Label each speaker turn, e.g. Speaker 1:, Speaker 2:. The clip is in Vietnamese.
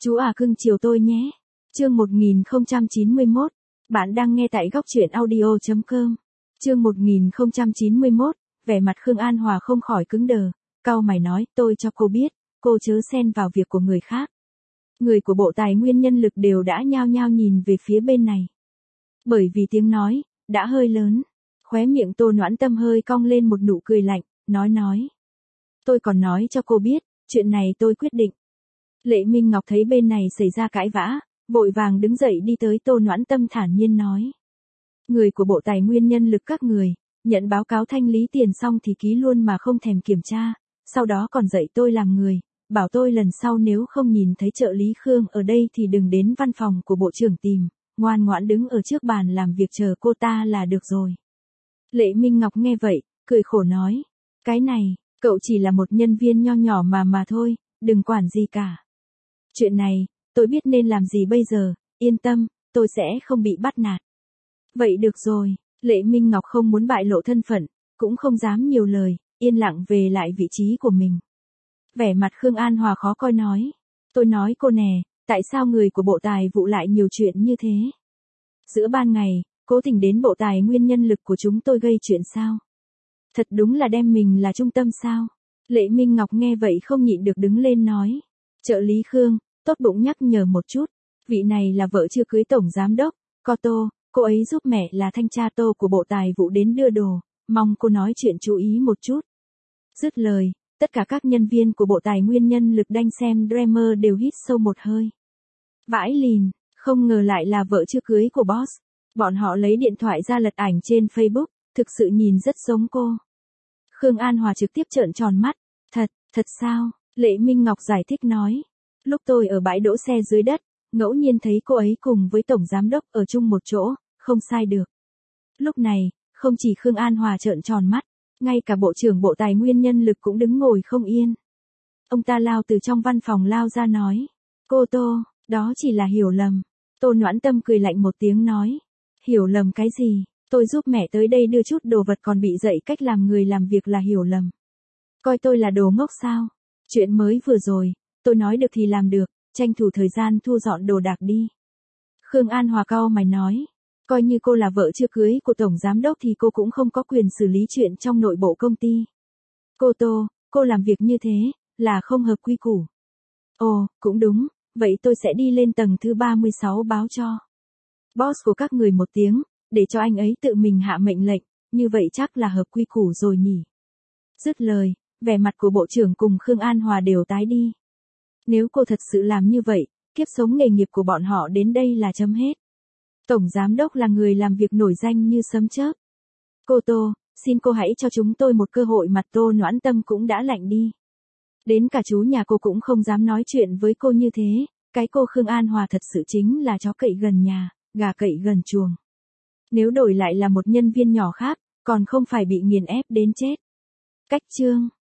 Speaker 1: Chú à cưng chiều tôi nhé. Chương 1091. Bạn đang nghe tại góc truyện audio.com. Chương 1091. Vẻ mặt Khương An Hòa không khỏi cứng đờ. Cau mày nói, tôi cho cô biết, cô chớ xen vào việc của người khác. Người của Bộ Tài nguyên Nhân lực đều đã nhao nhao nhìn về phía bên này. Bởi vì tiếng nói đã hơi lớn, khóe miệng Tô Noãn Tâm hơi cong lên một nụ cười lạnh, nói. Tôi còn nói cho cô biết, chuyện này tôi quyết định. Lệ Minh Ngọc thấy bên này xảy ra cãi vã, vội vàng đứng dậy đi tới Tô Noãn Tâm thản nhiên nói. Người của Bộ Tài nguyên Nhân lực các người, nhận báo cáo thanh lý tiền xong thì ký luôn mà không thèm kiểm tra, sau đó còn dạy tôi làm người, bảo tôi lần sau nếu không nhìn thấy trợ lý Khương ở đây thì đừng đến văn phòng của bộ trưởng tìm, ngoan ngoãn đứng ở trước bàn làm việc chờ cô ta là được rồi. Lệ Minh Ngọc nghe vậy, cười khổ nói, cái này, cậu chỉ là một nhân viên nho nhỏ mà thôi, đừng quản gì cả. Chuyện này, tôi biết nên làm gì bây giờ, yên tâm, tôi sẽ không bị bắt nạt. Vậy được rồi, Lệ Minh Ngọc không muốn bại lộ thân phận, cũng không dám nhiều lời, yên lặng về lại vị trí của mình. Vẻ mặt Khương An Hòa khó coi nói, tôi nói cô nè, tại sao người của Bộ Tài vụ lại nhiều chuyện như thế? Giữa ban ngày, cố tình đến Bộ Tài nguyên Nhân lực của chúng tôi gây chuyện sao? Thật đúng là đem mình là trung tâm sao? Lệ Minh Ngọc nghe vậy không nhịn được đứng lên nói. Trợ lý Khương, tốt bụng nhắc nhở một chút, vị này là vợ chưa cưới tổng giám đốc, Tô, cô ấy giúp mẹ là thanh tra Tô của Bộ Tài vụ đến đưa đồ, mong cô nói chuyện chú ý một chút. Dứt lời, tất cả các nhân viên của Bộ Tài nguyên Nhân lực đang xem drama đều hít sâu một hơi. Vãi lìn, không ngờ lại là vợ chưa cưới của boss. Bọn họ lấy điện thoại ra lật ảnh trên Facebook, thực sự nhìn rất giống cô. Khương An Hòa trực tiếp trợn tròn mắt, thật sao? Lệ Minh Ngọc giải thích nói, lúc tôi ở bãi đỗ xe dưới đất, ngẫu nhiên thấy cô ấy cùng với tổng giám đốc ở chung một chỗ, không sai được. Lúc này, không chỉ Khương An Hòa trợn tròn mắt, ngay cả Bộ trưởng Bộ Tài nguyên Nhân lực cũng đứng ngồi không yên. Ông ta lao từ trong văn phòng lao ra nói, cô Tô, đó chỉ là hiểu lầm. Tô Noãn Tâm cười lạnh một tiếng nói, hiểu lầm cái gì, tôi giúp mẹ tới đây đưa chút đồ vật còn bị dạy cách làm người làm việc là hiểu lầm. Coi tôi là đồ ngốc sao? Chuyện mới vừa rồi, tôi nói được thì làm được, tranh thủ thời gian thu dọn đồ đạc đi. Khương An Hòa cau mày nói, coi như cô là vợ chưa cưới của tổng giám đốc thì cô cũng không có quyền xử lý chuyện trong nội bộ công ty. Cô Tô, cô làm việc như thế, là không hợp quy củ. Ồ, cũng đúng, vậy tôi sẽ đi lên tầng thứ 36 báo cho boss của các người một tiếng, để cho anh ấy tự mình hạ mệnh lệnh, như vậy chắc là hợp quy củ rồi nhỉ. Dứt lời, vẻ mặt của bộ trưởng cùng Khương An Hòa đều tái đi. Nếu cô thật sự làm như vậy, kiếp sống nghề nghiệp của bọn họ đến đây là chấm hết. Tổng giám đốc là người làm việc nổi danh như sấm chớp. Cô Tô, xin cô hãy cho chúng tôi một cơ hội. Mặt Tô Noãn Tâm cũng đã lạnh đi. Đến cả chú nhà cô cũng không dám nói chuyện với cô như thế, cái cô Khương An Hòa thật sự chính là chó cậy gần nhà, gà cậy gần chuồng. Nếu đổi lại là một nhân viên nhỏ khác, còn không phải bị nghiền ép đến chết. Cách chương